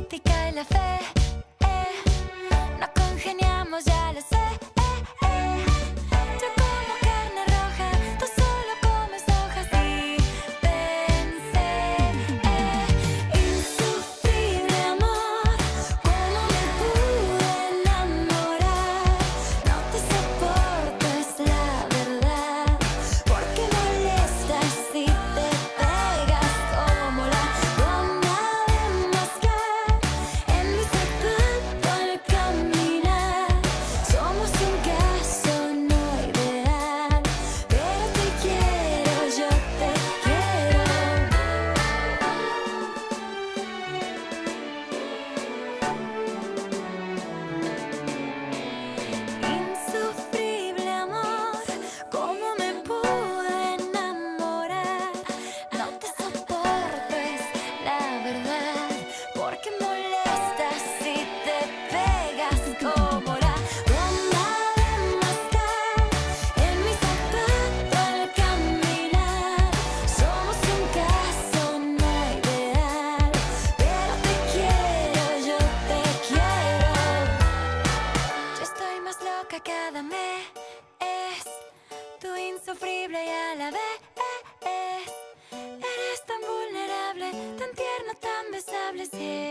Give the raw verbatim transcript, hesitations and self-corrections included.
romántica y la fe, eh. No congeniamos, ya lo sé, eh, eh. Yo como carne roja, tú solo comes hojas y pensé, eh. Insufrible amor, ¿cómo me pude enamorar? No te soporto, es la verdad, porque molestas si te pegas como la goma de mascar en mi zapato al caminar. Somos un caso no ideal, pero te quiero, yo te quiero. Insufrible amor, ¿cómo me pude enamorar? No te soporto, es la verdad, porque molestas si te pegas como la goma de mascar en mi zapato al caminar. Somos un caso no ideal, pero te quiero, yo te quiero. Yo estoy más loca cada mes, tu insufrible y a la vez. Eres tan vulnerable, tan tierno, tan besable, sí.